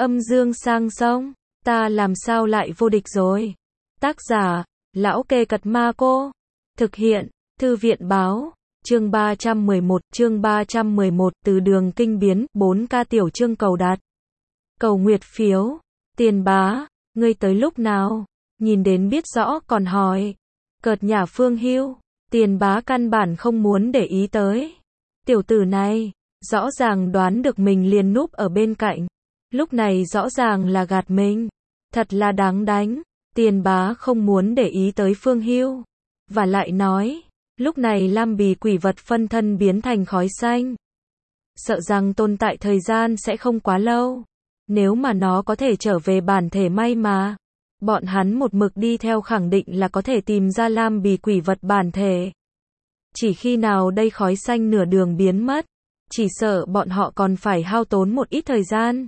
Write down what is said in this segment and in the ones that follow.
Âm dương sang sông, ta làm sao lại vô địch rồi. Tác giả, Lão Kê Cật Ma Cô. Thực hiện, Thư viện báo. Chương 311, từ đường kinh biến, 4K tiểu chương cầu đạt. Cầu nguyệt phiếu, Tiền Bá, ngươi tới lúc nào? Nhìn đến biết rõ còn hỏi. Cợt nhả Phương Hưu, Tiền Bá căn bản không muốn để ý tới. Tiểu tử này, rõ ràng đoán được mình liền núp ở bên cạnh. Lúc này rõ ràng là gạt mình. Thật là đáng đánh. Tiền Bá không muốn để ý tới Phương Hưu. Và lại nói, lúc này Lam Bì quỷ vật phân thân biến thành khói xanh. Sợ rằng tồn tại thời gian sẽ không quá lâu. Nếu mà nó có thể trở về bản thể may mà. Bọn hắn một mực đi theo khẳng định là có thể tìm ra Lam Bì quỷ vật bản thể. Chỉ khi nào đây khói xanh nửa đường biến mất, chỉ sợ bọn họ còn phải hao tốn một ít thời gian.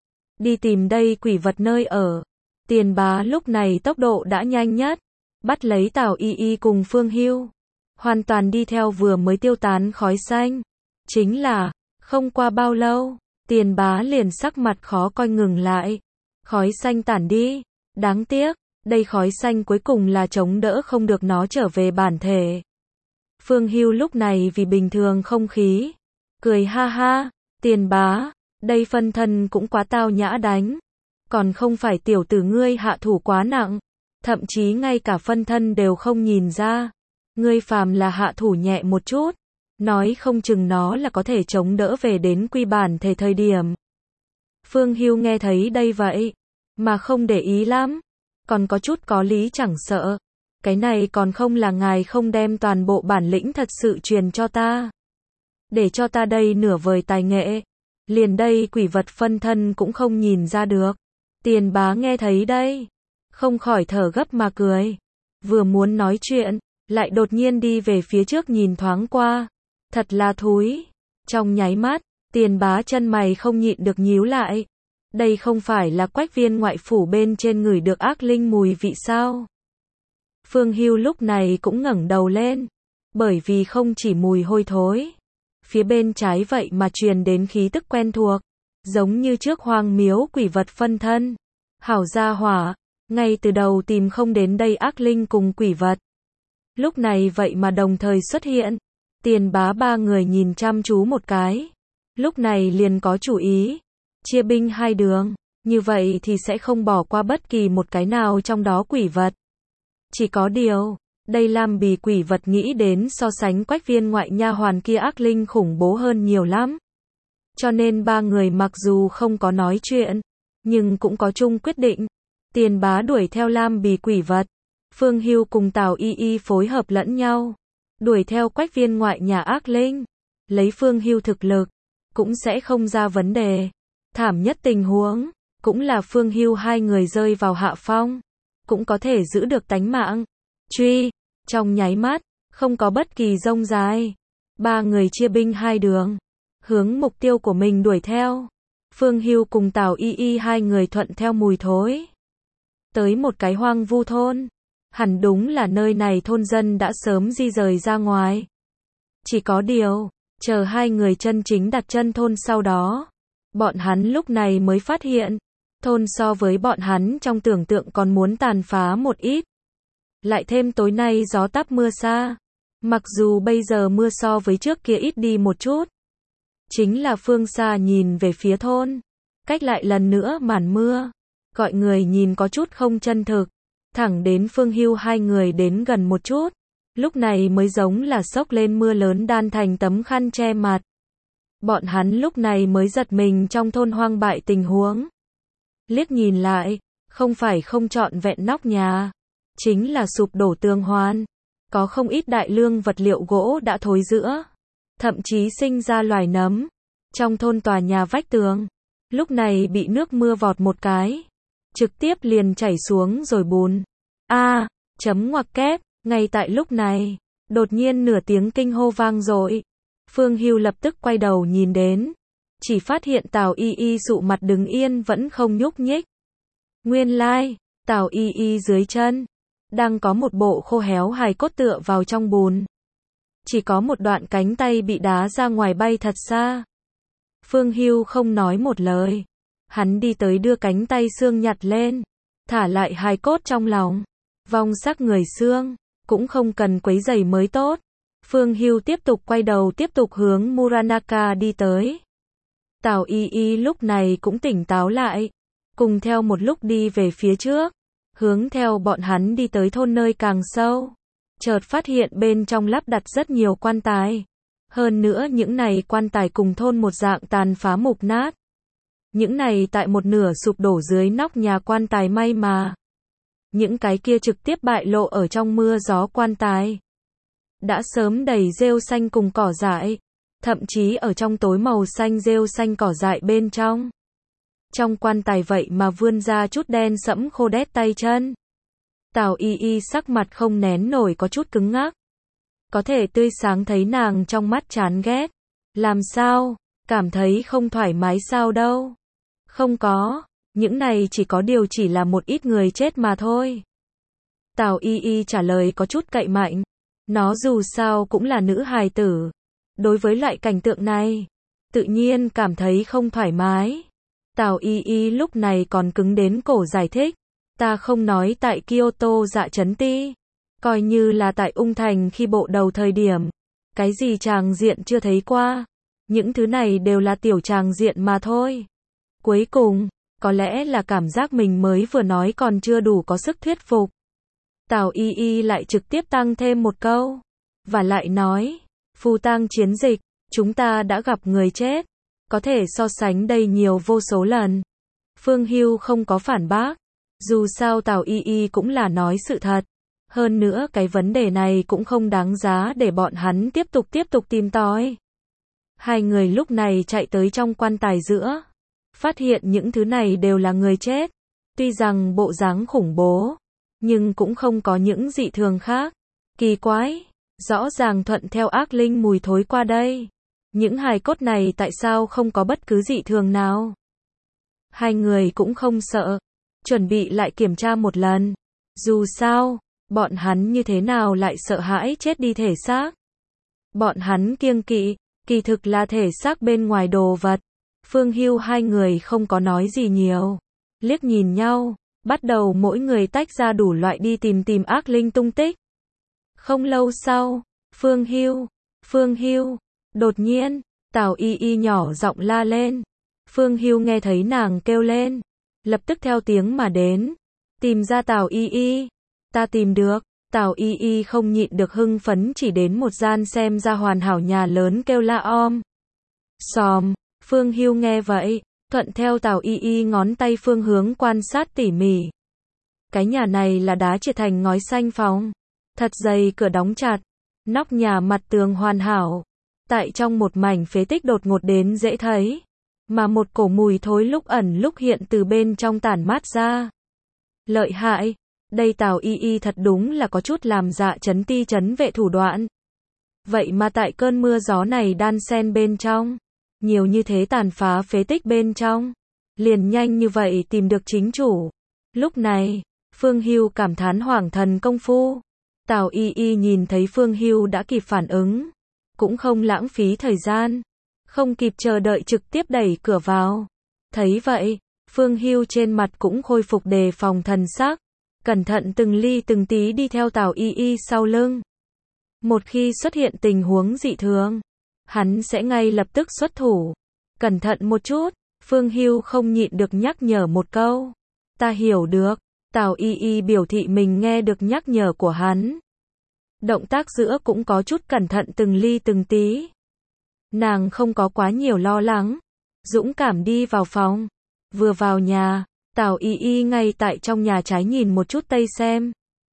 Đi tìm đây quỷ vật nơi ở. Tiền Bá lúc này tốc độ đã nhanh nhất. Bắt lấy Tào Y Y cùng Phương Hưu. Hoàn toàn đi theo vừa mới tiêu tán khói xanh. Chính là, không qua bao lâu, Tiền Bá liền sắc mặt khó coi ngừng lại. Khói xanh tản đi. Đáng tiếc, đây khói xanh cuối cùng là chống đỡ không được nó trở về bản thể. Phương Hưu lúc này vì bình thường không khí. Cười ha ha, Tiền Bá, đây phân thân cũng quá tao nhã đánh. Còn không phải tiểu tử ngươi hạ thủ quá nặng. Thậm chí ngay cả phân thân đều không nhìn ra. Ngươi phàm là hạ thủ nhẹ một chút. Nói không chừng nó là có thể chống đỡ về đến quy bản thể thời điểm. Phương Hưu nghe thấy đây vậy. Mà không để ý lắm. Còn có chút có lý chẳng sợ. Cái này còn không là ngài không đem toàn bộ bản lĩnh thật sự truyền cho ta. Để cho ta đây nửa vời tài nghệ. Liền đây quỷ vật phân thân cũng không nhìn ra được. Tiền Bá nghe thấy đây. Không khỏi thở gấp mà cười. Vừa muốn nói chuyện, lại đột nhiên đi về phía trước nhìn thoáng qua. Thật là thúi. Trong nháy mắt, Tiền Bá chân mày không nhịn được nhíu lại. Đây không phải là Quách Viên ngoại phủ bên trên ngửi được ác linh mùi vị sao? Phương Hưu lúc này cũng ngẩng đầu lên. Bởi vì không chỉ mùi hôi thối. Phía bên trái vậy mà truyền đến khí tức quen thuộc. Giống như trước Hoang Miếu quỷ vật phân thân. Hảo gia hỏa. Ngay từ đầu tìm không đến đây ác linh cùng quỷ vật. Lúc này vậy mà đồng thời xuất hiện. Tiền Bá ba người nhìn chăm chú một cái. Lúc này liền có chủ ý. Chia binh hai đường. Như vậy thì sẽ không bỏ qua bất kỳ một cái nào trong đó quỷ vật. Chỉ có điều, đây Lam Bì quỷ vật nghĩ đến so sánh Quách Viên ngoại nha hoàn kia ác linh khủng bố hơn nhiều lắm. Cho nên ba người mặc dù không có nói chuyện, nhưng cũng có chung quyết định. Tiền Bá đuổi theo Lam Bì quỷ vật. Phương Hưu cùng Tào Y Y phối hợp lẫn nhau. Đuổi theo Quách Viên ngoại nhà ác linh. Lấy Phương Hưu thực lực, cũng sẽ không ra vấn đề. Thảm nhất tình huống, cũng là Phương Hưu hai người rơi vào hạ phong. Cũng có thể giữ được tánh mạng. Truy, trong nháy mắt, không có bất kỳ rông dài. Ba người chia binh hai đường. Hướng mục tiêu của mình đuổi theo. Phương Hưu cùng Tào Y Y hai người thuận theo mùi thối. Tới một cái hoang vu thôn. Hẳn đúng là nơi này thôn dân đã sớm di rời ra ngoài. Chỉ có điều, chờ hai người chân chính đặt chân thôn sau đó. Bọn hắn lúc này mới phát hiện. Thôn so với bọn hắn trong tưởng tượng còn muốn tàn phá một ít. Lại thêm tối nay gió táp mưa xa. Mặc dù bây giờ mưa so với trước kia ít đi một chút. Chính là phương xa nhìn về phía thôn. Cách lại lần nữa màn mưa. Gọi người nhìn có chút không chân thực. Thẳng đến Phương Hưu hai người đến gần một chút. Lúc này mới giống là xốc lên mưa lớn đan thành tấm khăn che mặt. Bọn hắn lúc này mới giật mình trong thôn hoang bại tình huống. Liếc nhìn lại, không phải không trọn vẹn nóc nhà. Chính là sụp đổ tường hoàn. Có không ít đại lương vật liệu gỗ đã thối rữa. Thậm chí sinh ra loài nấm. Trong thôn tòa nhà vách tường. Lúc này bị nước mưa vọt một cái. Trực tiếp liền chảy xuống rồi bùn. Chấm ngoặc kép. Ngay tại lúc này, đột nhiên nửa tiếng kinh hô vang dội. Phương Hưu lập tức quay đầu nhìn đến. Chỉ phát hiện Tào Y Y sụ mặt đứng yên vẫn không nhúc nhích. Nguyên lai, Tào Y Y dưới chân. Đang có một bộ khô héo hài cốt tựa vào trong bùn. Chỉ có một đoạn cánh tay bị đá ra ngoài bay thật xa. Phương Hưu không nói một lời. Hắn đi tới đưa cánh tay xương nhặt lên, thả lại hài cốt trong lòng. Vong xác người xương, cũng không cần quấy rầy mới tốt. Phương Hưu tiếp tục quay đầu tiếp tục hướng Muranaka đi tới. Tào Y Y lúc này cũng tỉnh táo lại, cùng theo một lúc đi về phía trước, hướng theo bọn hắn đi tới thôn nơi càng sâu. Chợt phát hiện bên trong lắp đặt rất nhiều quan tài. Hơn nữa những này quan tài cùng thôn một dạng tàn phá mục nát. Những này tại một nửa sụp đổ dưới nóc nhà quan tài may mà. Những cái kia trực tiếp bại lộ ở trong mưa gió quan tài. Đã sớm đầy rêu xanh cùng cỏ dại. Thậm chí ở trong tối màu xanh rêu xanh cỏ dại bên trong. Trong quan tài vậy mà vươn ra chút đen sẫm khô đét tay chân. Tào Y Y sắc mặt không nén nổi có chút cứng ngắc. Có thể tươi sáng thấy nàng trong mắt chán ghét. Làm sao? Cảm thấy không thoải mái sao đâu? Không có, những này chỉ có điều chỉ là một ít người chết mà thôi. Tào Y Y trả lời có chút cậy mạnh. Nó dù sao cũng là nữ hài tử. Đối với loại cảnh tượng này, tự nhiên cảm thấy không thoải mái. Tào Y Y lúc này còn cứng đến cổ giải thích. Ta không nói tại Kyoto dạ trấn ti. Coi như là tại Ung Thành khi bộ đầu thời điểm. Cái gì tràng diện chưa thấy qua. Những thứ này đều là tiểu tràng diện mà thôi. Cuối cùng, có lẽ là cảm giác mình mới vừa nói còn chưa đủ có sức thuyết phục. Tào Y Y lại trực tiếp tăng thêm một câu. Và lại nói, phù tang chiến dịch, chúng ta đã gặp người chết. Có thể so sánh đây nhiều vô số lần. Phương Hưu không có phản bác. Dù sao Tào Y Y cũng là nói sự thật. Hơn nữa cái vấn đề này cũng không đáng giá để bọn hắn tiếp tục tìm tòi. Hai người lúc này chạy tới trong quan tài giữa. Phát hiện những thứ này đều là người chết. Tuy rằng bộ dáng khủng bố, nhưng cũng không có những dị thường khác. Kỳ quái, rõ ràng thuận theo ác linh mùi thối qua đây. Những hài cốt này tại sao không có bất cứ dị thường nào? Hai người cũng không sợ, chuẩn bị lại kiểm tra một lần. Dù sao, bọn hắn như thế nào lại sợ hãi chết đi thể xác? Bọn hắn kiêng kỵ, kỳ thực là thể xác bên ngoài đồ vật. Phương Hưu hai người không có nói gì nhiều. Liếc nhìn nhau, bắt đầu mỗi người tách ra đủ loại đi tìm ác linh tung tích. Không lâu sau, Phương Hưu, đột nhiên, Tào Y Y nhỏ giọng la lên. Phương Hưu nghe thấy nàng kêu lên, lập tức theo tiếng mà đến. Tìm ra Tào Y Y. Ta tìm được. Tào Y Y không nhịn được hưng phấn chỉ đến một gian xem ra hoàn hảo nhà lớn kêu la om sòm. Phương Hưu nghe vậy, thuận theo Tào Y Y ngón tay phương hướng quan sát tỉ mỉ. Cái nhà này là đá triệt thành ngói xanh phóng. Thật dày cửa đóng chặt. Nóc nhà mặt tường hoàn hảo. Tại trong một mảnh phế tích đột ngột đến dễ thấy. Mà một cổ mùi thối lúc ẩn lúc hiện từ bên trong tản mát ra. Lợi hại. Đây Tào Y Y thật đúng là có chút làm dạ trấn ti trấn vệ thủ đoạn. Vậy mà tại cơn mưa gió này đan xen bên trong. Nhiều như thế tàn phá phế tích bên trong. Liền nhanh như vậy tìm được chính chủ. Lúc này, Phương Hưu cảm thán hoảng thần công phu. Tào Y Y nhìn thấy Phương Hưu đã kịp phản ứng. Cũng không lãng phí thời gian. Không kịp chờ đợi trực tiếp đẩy cửa vào. Thấy vậy, Phương Hưu trên mặt cũng khôi phục đề phòng thần sắc. Cẩn thận từng ly từng tí đi theo Tào Y Y sau lưng. Một khi xuất hiện tình huống dị thường, hắn sẽ ngay lập tức xuất thủ. Cẩn thận một chút, Phương Hưu không nhịn được nhắc nhở một câu. Ta hiểu được. Tào Y Y biểu thị mình nghe được nhắc nhở của hắn. Động tác giữa cũng có chút cẩn thận từng ly từng tí. Nàng không có quá nhiều lo lắng. Dũng cảm đi vào phòng. Vừa vào nhà, Tào Y Y ngay tại trong nhà trái nhìn một chút tây xem.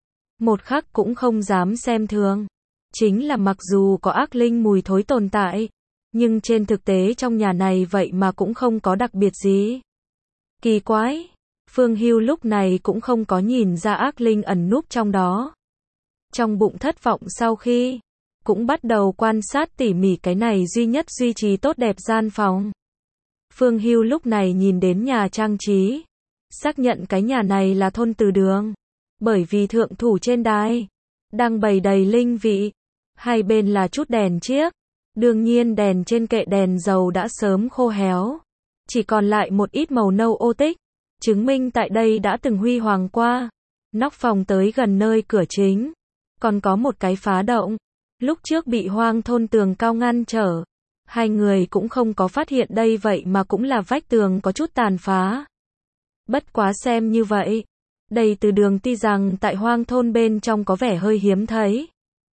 Một khắc cũng không dám xem thường. Chính là mặc dù có ác linh mùi thối tồn tại, nhưng trên thực tế trong nhà này vậy mà cũng không có đặc biệt gì. Kỳ quái, Phương Hưu lúc này cũng không có nhìn ra ác linh ẩn núp trong đó. Trong bụng thất vọng sau khi, cũng bắt đầu quan sát tỉ mỉ cái này duy nhất duy trì tốt đẹp gian phòng. Phương Hưu lúc này nhìn đến nhà trang trí, xác nhận cái nhà này là thôn từ đường. Bởi vì thượng thủ trên đài đang bày đầy linh vị, hai bên là chút đèn chiếc. Đương nhiên đèn trên kệ đèn dầu đã sớm khô héo. chỉ còn lại một ít màu nâu ô tích, chứng minh tại đây đã từng huy hoàng qua. Nóc phòng tới gần nơi cửa chính, còn có một cái phá động, lúc trước bị Hoang thôn tường cao ngăn trở. Hai người cũng không có phát hiện đây vậy mà cũng là vách tường có chút tàn phá. Bất quá xem như vậy, đây từ đường tuy rằng tại Hoang thôn bên trong có vẻ hơi hiếm thấy,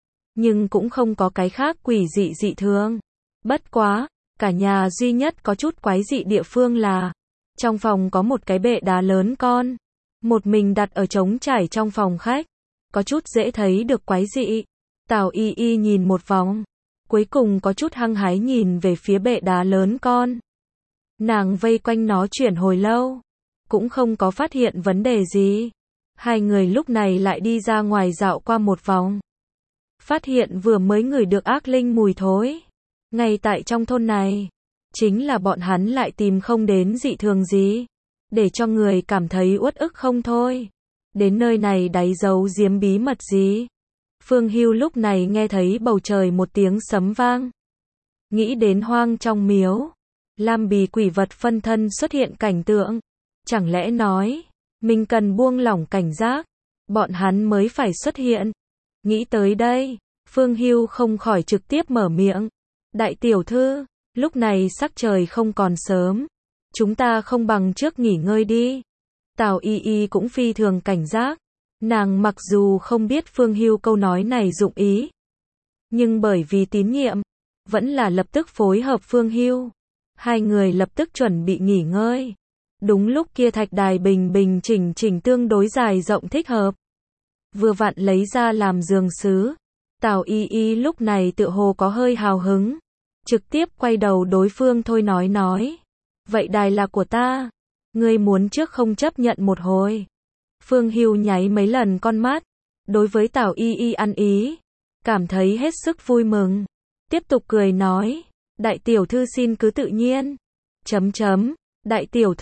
nhưng cũng không có cái khác quỷ dị dị thường. Bất quá, cả nhà duy nhất có chút quái dị địa phương là, trong phòng có một cái bệ đá lớn con, một mình đặt ở trống trải trong phòng khách, có chút dễ thấy được quái dị. Tào Y Y nhìn một vòng, cuối cùng có chút hăng hái nhìn về phía bệ đá lớn con. Nàng vây quanh nó chuyển hồi lâu, cũng không có phát hiện vấn đề gì. Hai người lúc này lại đi ra ngoài dạo qua một vòng. Phát hiện vừa mới ngửi được ác linh mùi thối. Ngay tại trong thôn này, chính là bọn hắn lại tìm không đến dị thường gì, để cho người cảm thấy uất ức không thôi. Đến nơi này đáy giấu giếm bí mật gì? Phương Hưu lúc này nghe thấy bầu trời một tiếng sấm vang. Nghĩ đến Hoang trong miếu, Lam Bì quỷ vật phân thân xuất hiện cảnh tượng. Chẳng lẽ nói, mình cần buông lỏng cảnh giác, bọn hắn mới phải xuất hiện. Nghĩ tới đây, Phương Hưu không khỏi trực tiếp mở miệng. Đại tiểu thư, lúc này sắc trời không còn sớm, chúng ta không bằng trước nghỉ ngơi đi. Tào Y Y cũng phi thường cảnh giác. Nàng mặc dù không biết Phương Hưu câu nói này dụng ý, nhưng bởi vì tín nhiệm, vẫn là lập tức phối hợp Phương Hưu. Hai người lập tức chuẩn bị nghỉ ngơi. Đúng lúc kia thạch đài bình bình chỉnh chỉnh tương đối dài rộng thích hợp, vừa vặn lấy ra làm giường sứ. Tào Y Y lúc này tựa hồ có hơi hào hứng, trực tiếp quay đầu đối phương thôi nói. Vậy đài là của ta, ngươi muốn trước không chấp nhận một hồi. Phương Hưu nháy mấy lần con mắt, đối với Tào Y Y ăn ý, cảm thấy hết sức vui mừng. Tiếp tục cười nói, đại tiểu thư xin cứ tự nhiên. Đại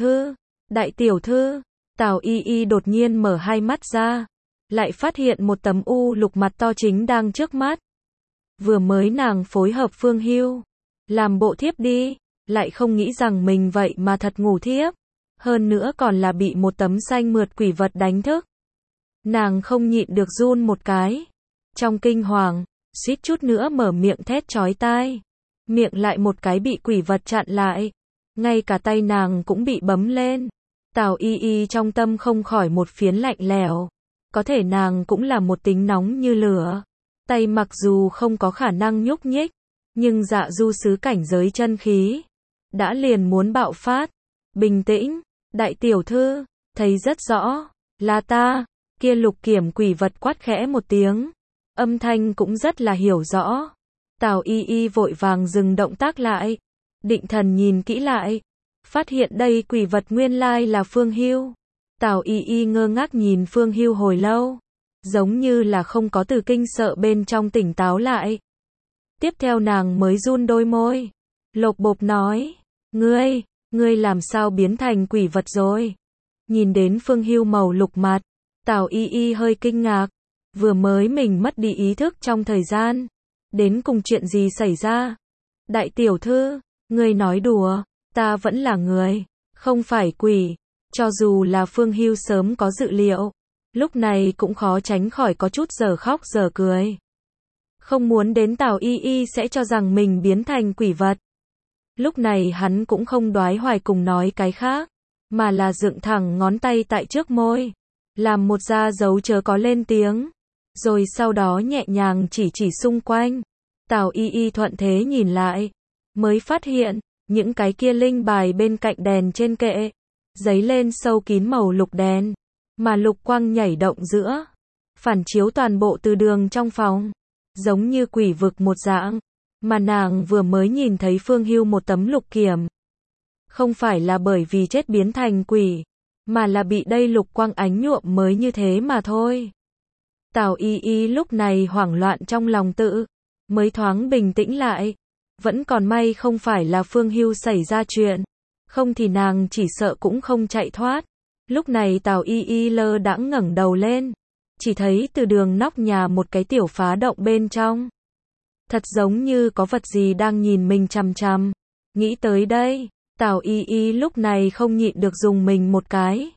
tiểu thư, Tào Y Y đột nhiên mở hai mắt ra, lại phát hiện một tấm u lục mặt to chính đang trước mắt. Vừa mới nàng phối hợp Phương Hưu, làm bộ thiếp đi, lại không nghĩ rằng mình vậy mà thật ngủ thiếp. Hơn nữa còn là bị một tấm xanh mượt quỷ vật đánh thức. Nàng không nhịn được run một cái. Trong kinh hoàng, suýt chút nữa mở miệng thét chói tai. Miệng lại một cái bị quỷ vật chặn lại. Ngay cả tay nàng cũng bị bấm lên. Tào Y Y trong tâm không khỏi một phiến lạnh lẽo. Có thể nàng cũng là một tính nóng như lửa. Tay mặc dù không có khả năng nhúc nhích, nhưng dạ du sứ cảnh giới chân khí đã liền muốn bạo phát. Bình tĩnh, đại tiểu thư, thấy rất rõ, là ta. Kia lục kiểm quỷ vật quát khẽ một tiếng, âm thanh cũng rất là hiểu rõ. Tào Y Y vội vàng dừng động tác lại, định thần nhìn kỹ lại, phát hiện đây quỷ vật nguyên lai là Phương Hưu. Tào Y Y ngơ ngác nhìn Phương Hưu hồi lâu, giống như là không có từ kinh sợ bên trong tỉnh táo lại. Tiếp theo nàng mới run đôi môi, lộp bộp nói, ngươi làm sao biến thành quỷ vật rồi? Nhìn đến Phương Hưu màu lục mặt, Tào Y Y hơi kinh ngạc, vừa mới mình mất đi ý thức trong thời gian, đến cùng chuyện gì xảy ra? Đại tiểu thư, ngươi nói đùa, ta vẫn là người, không phải quỷ. Cho dù là Phương Hưu sớm có dự liệu, lúc này cũng khó tránh khỏi có chút giờ khóc giờ cười. Không muốn đến Tào Y Y sẽ cho rằng mình biến thành quỷ vật. Lúc này hắn cũng không đoái hoài cùng nói cái khác, mà là dựng thẳng ngón tay tại trước môi, làm một ra dấu chớ có lên tiếng, rồi sau đó nhẹ nhàng chỉ xung quanh. Tào Y Y thuận thế nhìn lại, mới phát hiện, những cái kia linh bài bên cạnh đèn trên kệ, giấy lên sâu kín màu lục đèn, mà lục quang nhảy động giữa, phản chiếu toàn bộ từ đường trong phòng, giống như quỷ vực một dạng. Mà nàng vừa mới nhìn thấy Phương Hưu một tấm lục kiểm, không phải là bởi vì chết biến thành quỷ, mà là bị đây lục quang ánh nhuộm mới như thế mà thôi. Tào Y Y lúc này hoảng loạn trong lòng tự, mới thoáng bình tĩnh lại. Vẫn còn may không phải là Phương Hưu xảy ra chuyện, không thì nàng chỉ sợ cũng không chạy thoát. Lúc này Tào Y Y lơ đãng ngẩng đầu lên, chỉ thấy từ đường nóc nhà một cái tiểu phá động bên trong. Thật giống như có vật gì đang nhìn mình chằm chằm. Nghĩ tới đây, Tào Y Y lúc này không nhịn được dùng mình một cái.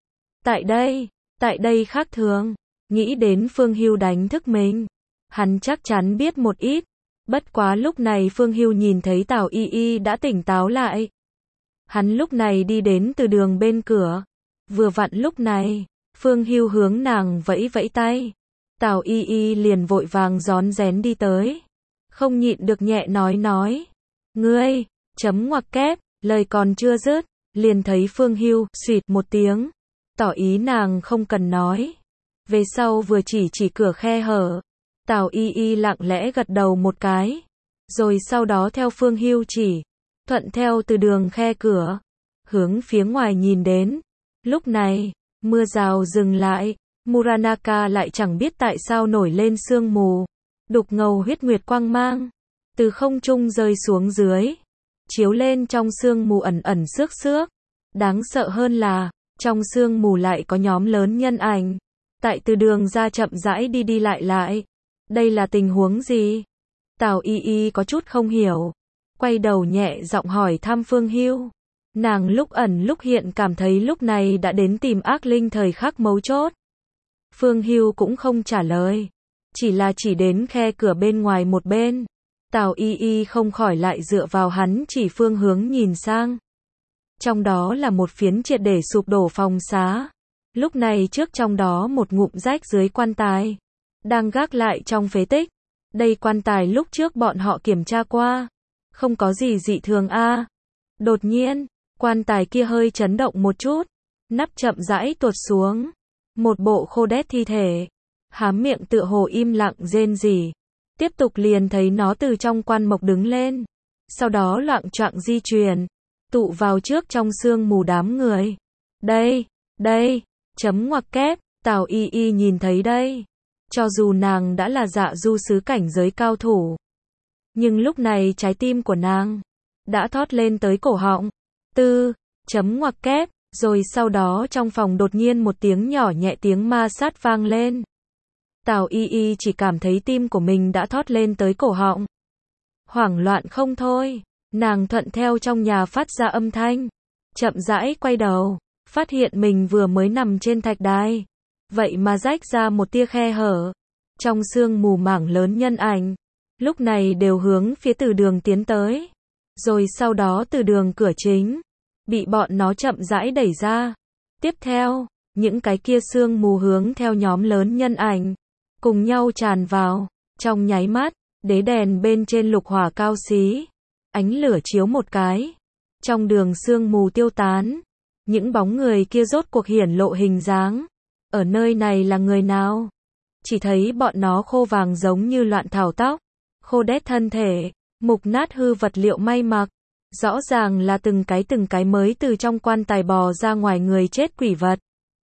Tại đây khác thường, nghĩ đến Phương Hưu đánh thức mình. Hắn chắc chắn biết một ít. Bất quá lúc này Phương Hưu nhìn thấy Tào Y Y đã tỉnh táo lại. Hắn lúc này đi đến từ đường bên cửa. Vừa vặn lúc này, Phương Hưu hướng nàng vẫy vẫy tay. Tào Y Y liền vội vàng rón rén đi tới. Không nhịn được nhẹ nói. Ngươi, chấm ngoặc kép, lời còn chưa dứt, liền thấy Phương Hưu xuyệt một tiếng. Tỏ ý nàng không cần nói. Về sau vừa chỉ cửa khe hở. Tào Y Y lặng lẽ gật đầu một cái. Rồi sau đó theo Phương Hưu chỉ. Thuận theo từ đường khe cửa. Hướng phía ngoài nhìn đến. Lúc này, mưa rào dừng lại. Muranaka lại chẳng biết tại sao nổi lên sương mù. Đục ngầu huyết nguyệt quang mang. Từ không trung rơi xuống dưới. Chiếu lên trong sương mù ẩn ẩn xước. Đáng sợ hơn là, trong sương mù lại có nhóm lớn nhân ảnh. Tại từ đường ra chậm rãi đi lại. Đây là tình huống gì? Tào Y Y có chút không hiểu. Quay đầu nhẹ giọng hỏi thăm Phương Hưu. Nàng lúc ẩn lúc hiện cảm thấy lúc này đã đến tìm ác linh thời khắc mấu chốt. Phương Hưu cũng không trả lời. Chỉ đến khe cửa bên ngoài một bên. Tào Y Y không khỏi lại dựa vào hắn chỉ phương hướng nhìn sang. Trong đó là một phiến triệt để sụp đổ phòng xá. Lúc này trước trong đó một ngụm rách dưới quan tài. Đang gác lại trong phế tích. Đây quan tài lúc trước bọn họ kiểm tra qua. Không có gì dị thường a. Đột nhiên, quan tài kia hơi chấn động một chút. Nắp chậm rãi tuột xuống. Một bộ khô đét thi thể. Hám miệng tựa hồ im lặng rên rỉ. Tiếp tục liền thấy nó từ trong quan mộc đứng lên. Sau đó loạng choạng di chuyển. Tụ vào trước trong sương mù đám người. Đây, chấm ngoặc kép, Tào Y Y nhìn thấy đây. Cho dù nàng đã là dạ du sứ cảnh giới cao thủ. Nhưng lúc này trái tim của nàng đã thót lên tới cổ họng. Chấm ngoặc kép, rồi sau đó trong phòng đột nhiên một tiếng nhỏ nhẹ tiếng ma sát vang lên. Tào Y Y chỉ cảm thấy tim của mình đã thót lên tới cổ họng. Hoảng loạn không thôi, nàng thuận theo trong nhà phát ra âm thanh. Chậm rãi quay đầu, phát hiện mình vừa mới nằm trên thạch đài. Vậy mà rách ra một tia khe hở. Trong sương mù mảng lớn nhân ảnh. Lúc này đều hướng phía từ đường tiến tới. Rồi sau đó từ đường cửa chính. Bị bọn nó chậm rãi đẩy ra. Tiếp theo, những cái kia sương mù hướng theo nhóm lớn nhân ảnh. Cùng nhau tràn vào. Trong nháy mắt, đế đèn bên trên lục hỏa cao xí. Ánh lửa chiếu một cái. Trong đường sương mù tiêu tán. Những bóng người kia rốt cuộc hiển lộ hình dáng. Ở nơi này là người nào? Chỉ thấy bọn nó khô vàng giống như loạn thảo tóc. Khô đét thân thể. Mục nát hư vật liệu may mặc. Rõ ràng là từng cái mới từ trong quan tài bò ra ngoài người chết quỷ vật.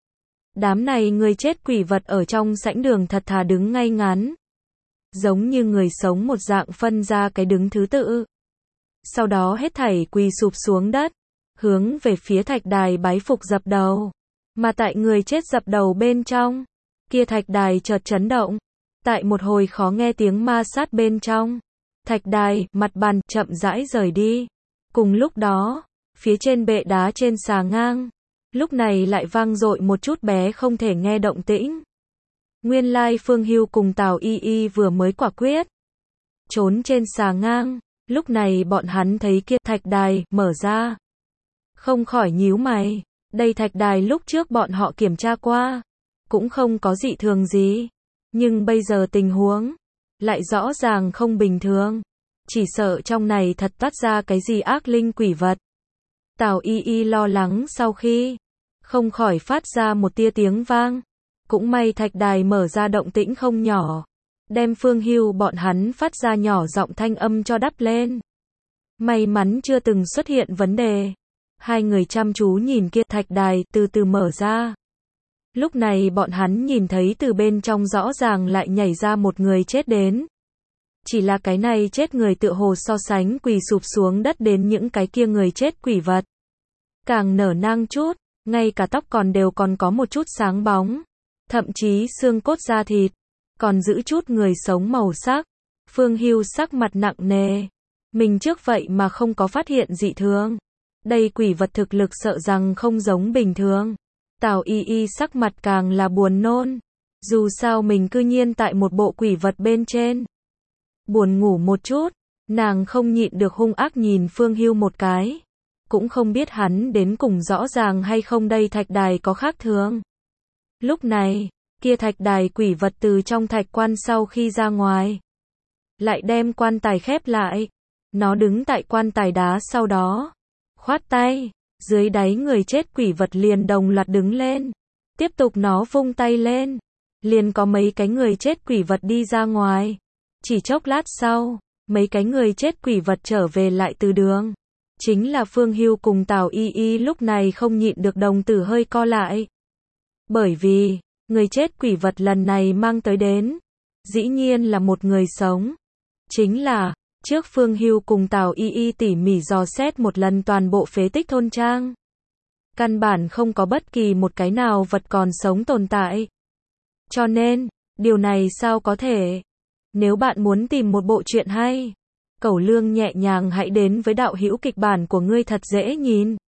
Đám này người chết quỷ vật ở trong sảnh đường thật thà đứng ngay ngắn. Giống như người sống một dạng phân ra cái đứng thứ tự. Sau đó hết thảy quỳ sụp xuống đất. Hướng về phía thạch đài bái phục dập đầu. Mà tại người chết dập đầu bên trong. Kia thạch đài chợt chấn động. Tại một hồi khó nghe tiếng ma sát bên trong. Thạch đài, mặt bàn, chậm rãi rời đi. Cùng lúc đó, phía trên bệ đá trên xà ngang. Lúc này lại vang dội một chút bé không thể nghe động tĩnh. Nguyên lai Phương Hưu cùng Tào Y Y vừa mới quả quyết. Trốn trên xà ngang. Lúc này bọn hắn thấy kia thạch đài mở ra. Không khỏi nhíu mày. Đây thạch đài lúc trước bọn họ kiểm tra qua. Cũng không có dị thường gì. Nhưng bây giờ tình huống lại rõ ràng không bình thường. Chỉ sợ trong này thật toát ra cái gì ác linh quỷ vật. Tào Y Y lo lắng sau khi không khỏi phát ra một tia tiếng vang. Cũng may thạch đài mở ra động tĩnh không nhỏ. Đem Phương Hưu bọn hắn phát ra nhỏ giọng thanh âm cho đắp lên. May mắn chưa từng xuất hiện vấn đề. Hai người chăm chú nhìn kia thạch đài từ từ mở ra. Lúc này bọn hắn nhìn thấy từ bên trong rõ ràng lại nhảy ra một người chết đến. Chỉ là cái này chết người tựa hồ so sánh quỳ sụp xuống đất đến những cái kia người chết quỷ vật. Càng nở nang chút, ngay cả tóc đều còn có một chút sáng bóng. Thậm chí xương cốt da thịt, còn giữ chút người sống màu sắc. Phương Hưu sắc mặt nặng nề. Mình trước vậy mà không có phát hiện dị thường. Đây quỷ vật thực lực sợ rằng không giống bình thường. Tào Y Y sắc mặt càng là buồn nôn. Dù sao mình cư nhiên tại một bộ quỷ vật bên trên. Buồn ngủ một chút, nàng không nhịn được hung ác nhìn Phương Hưu một cái. Cũng không biết hắn đến cùng rõ ràng hay không đây thạch đài có khác thường. Lúc này, kia thạch đài quỷ vật từ trong thạch quan sau khi ra ngoài. Lại đem quan tài khép lại. Nó đứng tại quan tài đá sau đó. Khoát tay, dưới đáy người chết quỷ vật liền đồng loạt đứng lên. Tiếp tục nó vung tay lên. Liền có mấy cái người chết quỷ vật đi ra ngoài. Chỉ chốc lát sau, mấy cái người chết quỷ vật trở về lại từ đường. Chính là Phương Hưu cùng Tào Y Y lúc này không nhịn được đồng tử hơi co lại. Bởi vì, người chết quỷ vật lần này mang tới đến, dĩ nhiên là một người sống. Chính là, trước Phương Hưu cùng Tào Y Y tỉ mỉ dò xét một lần toàn bộ phế tích thôn trang. Căn bản không có bất kỳ một cái nào vật còn sống tồn tại. Cho nên, điều này sao có thể? Nếu bạn muốn tìm một bộ truyện hay, Cẩu Lương nhẹ nhàng hãy đến với đạo hữu kịch bản của ngươi thật dễ nhìn.